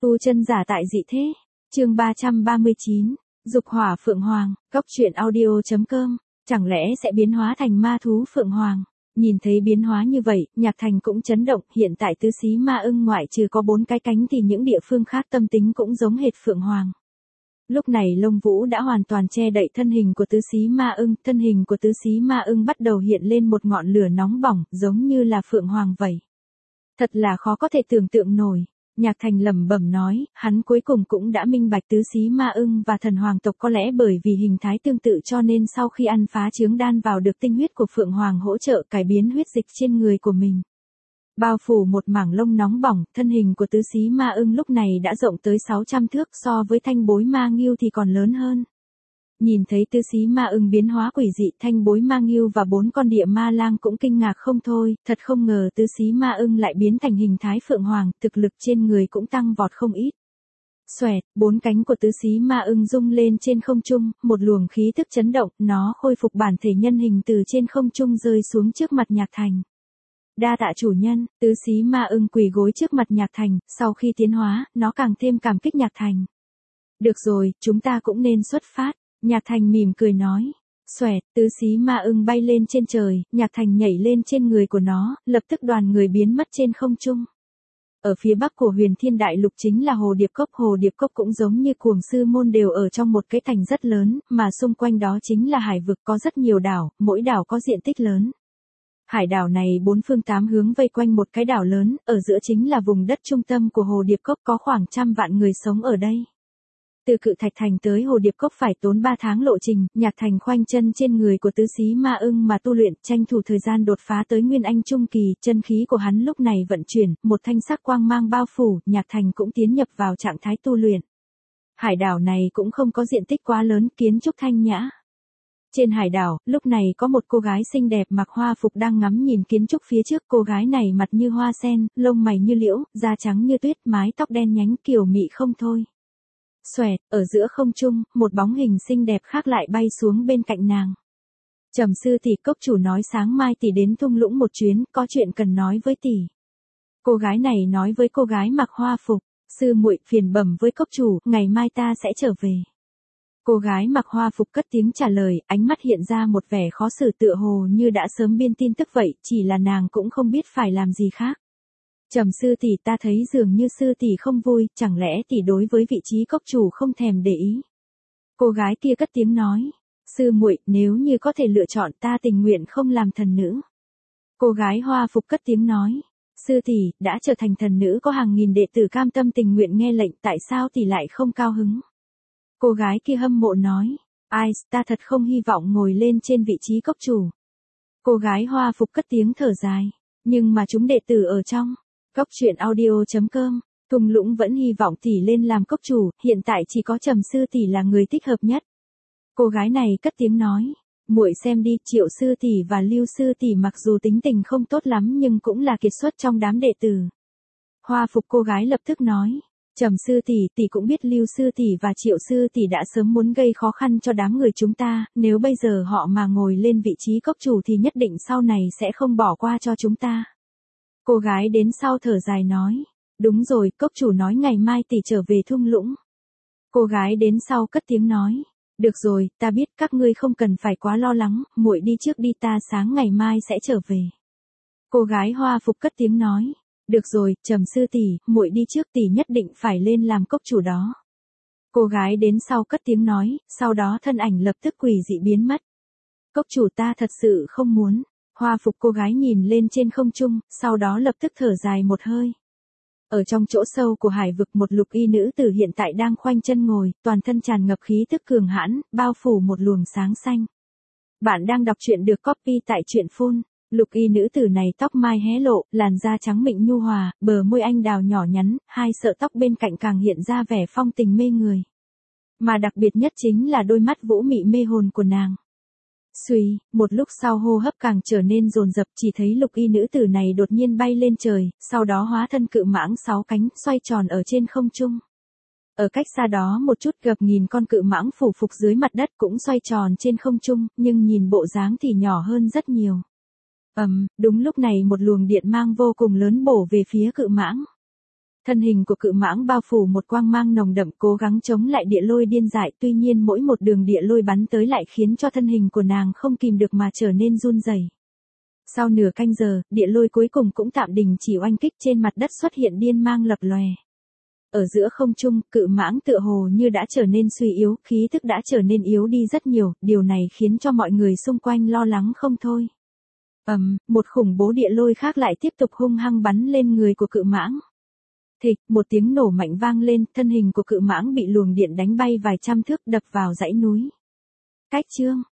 Tu chân giả tại dị thế. Chương 339. Dục hỏa Phượng Hoàng, Cốc truyện audio.com. Chẳng lẽ sẽ biến hóa thành ma thú Phượng Hoàng? Nhìn thấy biến hóa như vậy, Nhạc Thành cũng chấn động, hiện tại tứ xí ma ưng ngoại trừ có 4 cái cánh thì những địa phương khác tâm tính cũng giống hệt Phượng Hoàng. Lúc này lông vũ đã hoàn toàn che đậy thân hình của tứ xí ma ưng, thân hình của tứ xí ma ưng bắt đầu hiện lên một ngọn lửa nóng bỏng, giống như là Phượng Hoàng vậy. Thật là khó có thể tưởng tượng nổi. Nhạc Thành lẩm bẩm nói, hắn cuối cùng cũng đã minh bạch tứ xí ma ưng và thần hoàng tộc có lẽ bởi vì hình thái tương tự cho nên sau khi ăn phá trướng đan vào được tinh huyết của Phượng Hoàng hỗ trợ cải biến huyết dịch trên người của mình. Bao phủ một mảng lông nóng bỏng, thân hình của tứ xí ma ưng lúc này đã rộng tới 600 thước, so với thanh bối ma ngưu thì còn lớn hơn. Nhìn thấy tứ xí ma ưng biến hóa quỷ dị, thanh bối ma ngưu và 4 con địa ma lang cũng kinh ngạc không thôi, thật không ngờ tứ xí ma ưng lại biến thành hình thái Phượng Hoàng, thực lực trên người cũng tăng vọt không ít. Xoẹt, 4 cánh của tứ xí ma ưng rung lên trên không trung, một luồng khí thức chấn động, nó khôi phục bản thể nhân hình từ trên không trung rơi xuống trước mặt Nhạc Thành. Đa tạ chủ nhân, tứ xí ma ưng quỳ gối trước mặt Nhạc Thành, sau khi tiến hóa, nó càng thêm cảm kích Nhạc Thành. Được rồi, chúng ta cũng nên xuất phát. Nhạc Thành mỉm cười nói. Xoẹt, tứ xí ma ưng bay lên trên trời, Nhạc Thành nhảy lên trên người của nó, lập tức đoàn người biến mất trên không trung. Ở phía bắc của Huyền Thiên Đại Lục chính là Hồ Điệp Cốc cũng giống như Cuồng Sư Môn đều ở trong một cái thành rất lớn, mà xung quanh đó chính là hải vực có rất nhiều đảo, mỗi đảo có diện tích lớn. Hải đảo này 4 phương 8 hướng vây quanh một cái đảo lớn, ở giữa chính là vùng đất trung tâm của Hồ Điệp Cốc có khoảng 100 vạn người sống ở đây. Từ Cự Thạch Thành tới Hồ Điệp Cốc phải tốn 3 tháng lộ trình, Nhạc Thành khoanh chân trên người của tứ xí ma ưng mà tu luyện, tranh thủ thời gian đột phá tới Nguyên Anh Trung Kỳ, chân khí của hắn lúc này vận chuyển, một thanh sắc quang mang bao phủ, Nhạc Thành cũng tiến nhập vào trạng thái tu luyện. Hải đảo này cũng không có diện tích quá lớn, kiến trúc thanh nhã. Trên hải đảo, lúc này có một cô gái xinh đẹp mặc hoa phục đang ngắm nhìn kiến trúc phía trước, cô gái này mặt như hoa sen, lông mày như liễu, da trắng như tuyết, mái tóc đen nhánh kiều mị không thôi. Xoẹt, ở giữa không trung, một bóng hình xinh đẹp khác lại bay xuống bên cạnh nàng. Trầm sư tỷ, cốc chủ nói sáng mai tỷ đến thung lũng một chuyến, có chuyện cần nói với tỷ. Cô gái này nói với cô gái mặc hoa phục, sư muội phiền bẩm với cốc chủ, ngày mai ta sẽ trở về. Cô gái mặc hoa phục cất tiếng trả lời, ánh mắt hiện ra một vẻ khó xử tựa hồ như đã sớm biên tin tức vậy, chỉ là nàng cũng không biết phải làm gì khác. Trầm sư tỷ, ta thấy dường như sư tỷ không vui, chẳng lẽ tỷ đối với vị trí cốc chủ không thèm để ý. Cô gái kia cất tiếng nói, sư muội, nếu như có thể lựa chọn ta tình nguyện không làm thần nữ. Cô gái hoa phục cất tiếng nói, sư tỷ, đã trở thành thần nữ có hàng nghìn đệ tử cam tâm tình nguyện nghe lệnh, tại sao tỷ lại không cao hứng. Cô gái kia hâm mộ nói, ai, ta thật không hy vọng ngồi lên trên vị trí cốc chủ. Cô gái hoa phục cất tiếng thở dài, nhưng mà chúng đệ tử ở trong Cốc truyện audio.com, thung lũng vẫn hy vọng tỷ lên làm cốc chủ, hiện tại chỉ có Trầm sư tỷ là người thích hợp nhất. Cô gái này cất tiếng nói, muội xem đi, Triệu sư tỷ và Lưu sư tỷ mặc dù tính tình không tốt lắm nhưng cũng là kiệt xuất trong đám đệ tử. Hoa phục cô gái lập tức nói, Trầm sư tỷ cũng biết Lưu sư tỷ và Triệu sư tỷ đã sớm muốn gây khó khăn cho đám người chúng ta, nếu bây giờ họ mà ngồi lên vị trí cốc chủ thì nhất định sau này sẽ không bỏ qua cho chúng ta. Cô gái đến sau thở dài nói, đúng rồi, cốc chủ nói ngày mai tỷ trở về thung lũng. Cô gái đến sau cất tiếng nói, được rồi, ta biết, các ngươi không cần phải quá lo lắng, muội đi trước đi, ta sáng ngày mai sẽ trở về. Cô gái hoa phục cất tiếng nói, được rồi, Trầm sư tỷ, muội đi trước, tỷ nhất định phải lên làm cốc chủ đó. Cô gái đến sau cất tiếng nói, sau đó thân ảnh lập tức quỷ dị biến mất. Cốc chủ, ta thật sự không muốn. Hoa phục cô gái nhìn lên trên không trung, sau đó lập tức thở dài một hơi. Ở trong chỗ sâu của hải vực, một lục y nữ tử hiện tại đang khoanh chân ngồi, toàn thân tràn ngập khí tức cường hãn, bao phủ một luồng sáng xanh. Bạn đang đọc truyện được copy tại truyện phun. Lục y nữ tử này tóc mai hé lộ, làn da trắng mịn nhu hòa, bờ môi anh đào nhỏ nhắn, hai sợi tóc bên cạnh càng hiện ra vẻ phong tình mê người. Mà đặc biệt nhất chính là đôi mắt vũ mị mê hồn của nàng. Xuy, một lúc sau hô hấp càng trở nên dồn dập, chỉ thấy lục y nữ tử này đột nhiên bay lên trời, sau đó hóa thân cự mãng 6 cánh, xoay tròn ở trên không trung. Ở cách xa đó một chút, gặp nghìn con cự mãng phủ phục dưới mặt đất cũng xoay tròn trên không trung, nhưng nhìn bộ dáng thì nhỏ hơn rất nhiều. Đúng lúc này một luồng điện mang vô cùng lớn bổ về phía cự mãng. Thân hình của cự mãng bao phủ một quang mang nồng đậm cố gắng chống lại địa lôi điên dại, tuy nhiên mỗi một đường địa lôi bắn tới lại khiến cho thân hình của nàng không kìm được mà trở nên run rẩy. Sau nửa canh giờ, địa lôi cuối cùng cũng tạm đình chỉ oanh kích, trên mặt đất xuất hiện điên mang lập lòe. Ở giữa không trung, cự mãng tựa hồ như đã trở nên suy yếu, khí thức đã trở nên yếu đi rất nhiều, điều này khiến cho mọi người xung quanh lo lắng không thôi. Một khủng bố địa lôi khác lại tiếp tục hung hăng bắn lên người của cự mãng. Thịch, một tiếng nổ mạnh vang lên, thân hình của cự mãng bị luồng điện đánh bay vài trăm thước đập vào dãy núi. Cách chương